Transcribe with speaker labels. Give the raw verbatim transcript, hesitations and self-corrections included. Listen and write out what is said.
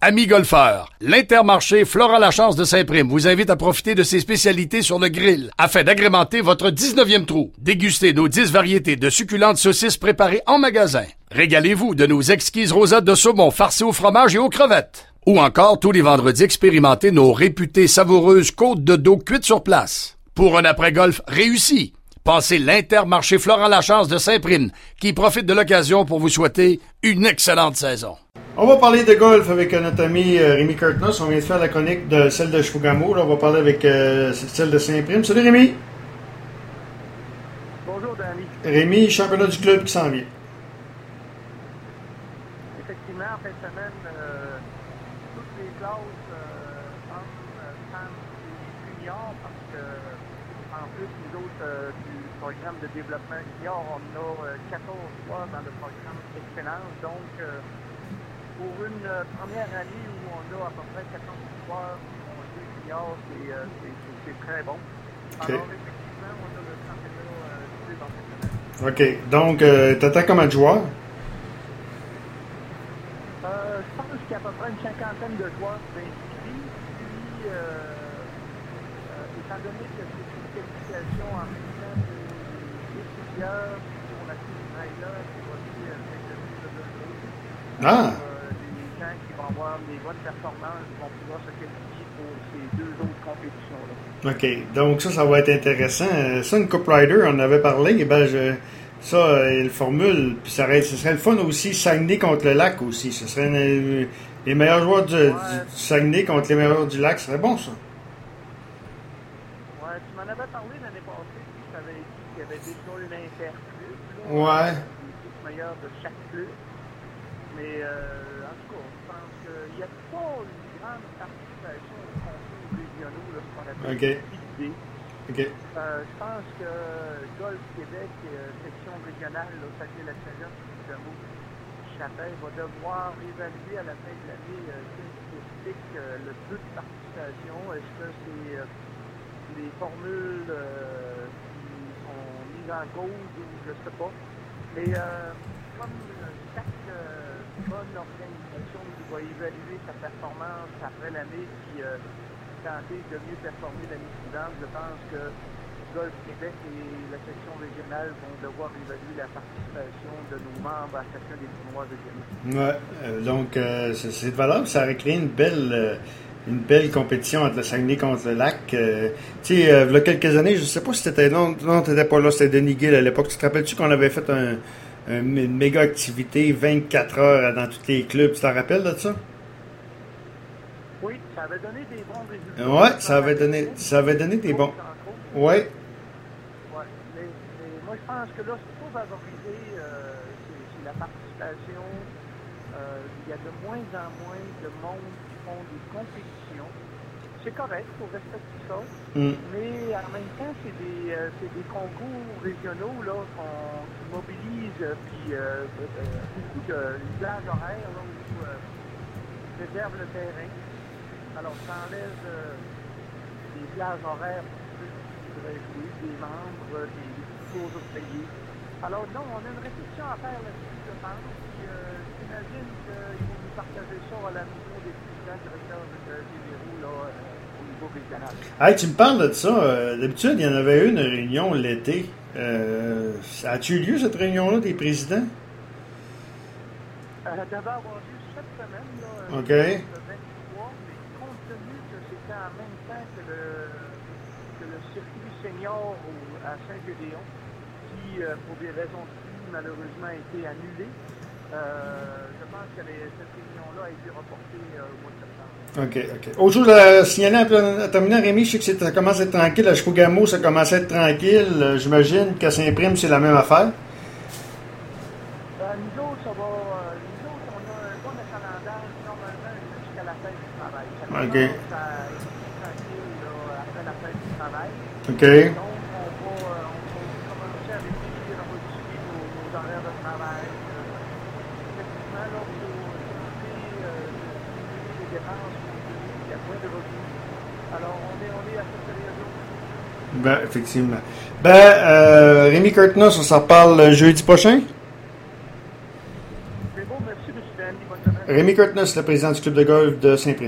Speaker 1: Amis golfeurs, l'Intermarché Flora La Chance de Saint-Prime vous invite à profiter de ses spécialités sur le grill afin d'agrémenter votre dix-neuvième trou. Dégustez nos dix variétés de succulentes saucisses préparées en magasin. Régalez-vous de nos exquises rosades de saumon farcies au fromage et aux crevettes. Ou encore, tous les vendredis, expérimentez nos réputées savoureuses côtes de dos cuites sur place. Pour un après-golf réussi, passez l'Intermarché Flora La Chance de Saint-Prime, qui profite de l'occasion pour vous souhaiter une excellente saison.
Speaker 2: On va parler de golf avec notre ami euh, Rémi Curtnos. On vient de faire la chronique de celle de Chibougamau. Là, on va parler avec euh, celle de Saint-Prime. Salut Rémi!
Speaker 3: Bonjour Danny.
Speaker 2: Rémi, championnat du club qui s'en vient.
Speaker 3: Effectivement, en fin de semaine, euh, toutes les classes euh, hommes, femmes et juniors, parce que en plus, nous autres, euh, du programme de développement junior, on a euh, quatorze fois dans le programme Excellence. Donc, euh, pour une euh, première année où on a à peu près quatorze joueurs en jeu junior, c'est, euh, c'est, c'est, c'est très bon.
Speaker 2: Okay.
Speaker 3: Alors, effectivement, on a le championnat euh, du club en cette semaine.
Speaker 2: OK. Donc, euh, t'attends combien de joueurs?
Speaker 3: Euh, je pense qu'il y a à peu près une cinquantaine de joueurs inscrits. Puis, euh, euh, étant donné que c'est une qualification en même temps pour les étudiants, pour la Coupe du Raila, c'est aussi euh, de
Speaker 2: Ah!
Speaker 3: euh, les gens qui vont avoir des bonnes performances vont pouvoir se qualifier pour ces deux autres compétitions-là.
Speaker 2: OK. Donc, ça, ça va être intéressant. Ça, une Coupe Rider, on en avait parlé. Eh ben, je, ça, euh, le formule, puis ça, ce serait le fun aussi, Saguenay contre le Lac aussi. Ce serait une, les meilleurs joueurs du,
Speaker 3: ouais.
Speaker 2: du Saguenay contre les meilleurs du Lac. Ce serait bon, ça.
Speaker 3: Ouais, tu m'en avais parlé l'année passée, puis je t'avais dit qu'il y avait déjà une interclub.
Speaker 2: Ouais.
Speaker 3: Les dix meilleurs de chaque club. Mais, euh, en tout cas, je pense qu'il n'y a pas une grande participation aux concours régionaux, là, ce qu'on appelle
Speaker 2: OK.
Speaker 3: l'idée.
Speaker 2: OK.
Speaker 3: Euh, je pense que Golf Québec, euh, section régionale, là, Saguenay-Lac-Saint-Jean, Chibougamau, Chapelle, va devoir évaluer à la fin de l'année euh, spécifique euh, le peu de participation. Est-ce que c'est euh, les formules euh, qui sont mises en cause ou je ne sais pas. Mais euh, comme euh, chaque euh, bonne organisation qui va évaluer sa performance après l'année puis euh, tenter de mieux performer l'année suivante, je pense que Golf Québec et la section régionale vont devoir évaluer la participation de nos membres à chacun des tournois régionaux.
Speaker 2: Ouais. Euh, donc, euh, c'est, c'est valable. Ça aurait créé une belle... Euh, une belle compétition entre le Saguenay contre le Lac. Euh, tu sais, euh, il y a quelques années, je ne sais pas si c'était... Non, non tu n'étais pas là, c'était Denis Gill à l'époque. Tu te rappelles-tu qu'on avait fait un, un, une méga activité vingt-quatre heures dans tous les clubs? Tu t'en rappelles de ça?
Speaker 3: Oui, ça avait donné des bons résultats.
Speaker 2: Oui, ça avait donné, ça avait donné des bons... Oui.
Speaker 3: Ouais, mais, mais moi je pense que là, c'est pour valoriser euh, c'est, c'est la participation. Euh, il y a de moins en moins de monde qui font des compétitions. C'est correct, il faut respecter ça. Mm. Mais en même temps, c'est des, euh, c'est des concours régionaux là, qu'on, qui mobilisent euh, puis, euh, euh, beaucoup de plages horaires là, où euh, ils réservent le terrain. Alors, ça enlève euh, des plages horaires pour ceux qui voudraient jouer, des membres, des, des cours payés. Alors, non, on a une réflexion à faire là-dessus, je pense. Puis, euh, j'imagine qu'ils vont nous partager ça à la niveau des présidents directeurs généraux là, euh, au niveau régional.
Speaker 2: Hey, tu me parles de ça. Euh, d'habitude, il y en avait une réunion l'été. Euh, a-t-il eu lieu, cette réunion-là, des présidents?
Speaker 3: Euh, elle devait avoir lieu cette semaine, là.
Speaker 2: OK.
Speaker 3: Le vingt-trois, mais compte tenu que c'était en même temps que le, que le circuit senior au, à Saint-Gédéon, qui, euh, pour des raisons de prix, malheureusement, a été annulé. Euh, je pense que les, cette réunion-là a été reportée euh, au mois de septembre.
Speaker 2: OK, OK. Autre chose à signaler en terminant, Rémi, je sais que ça commence à être tranquille. À Chibougamau, ça commence à être tranquille. Euh, j'imagine qu'à Saint-Prime, c'est la même affaire.
Speaker 3: Euh, nous autres, ça va. Euh, nous autres, on a un bon achalandage normalement jusqu'à la fin du travail. Ça commence
Speaker 2: OK.
Speaker 3: à être tranquille là, après la fin du travail.
Speaker 2: OK.
Speaker 3: Donc, on va, euh, on va commencer à réfléchir, on va discuter nos, nos horaires de travail. Euh, effectivement, là, pour tenter euh, de les dépenses, il y a moins de revenus. Alors, on est, on est à cette période-là.
Speaker 2: Ben, effectivement. Ben, euh, Rémi Curtnos, on s'en reparle jeudi prochain.
Speaker 3: C'est bon, merci, M. Danny. Bonne semaine.
Speaker 2: Rémi Curtness, le président du club de golf de Saint-Prime.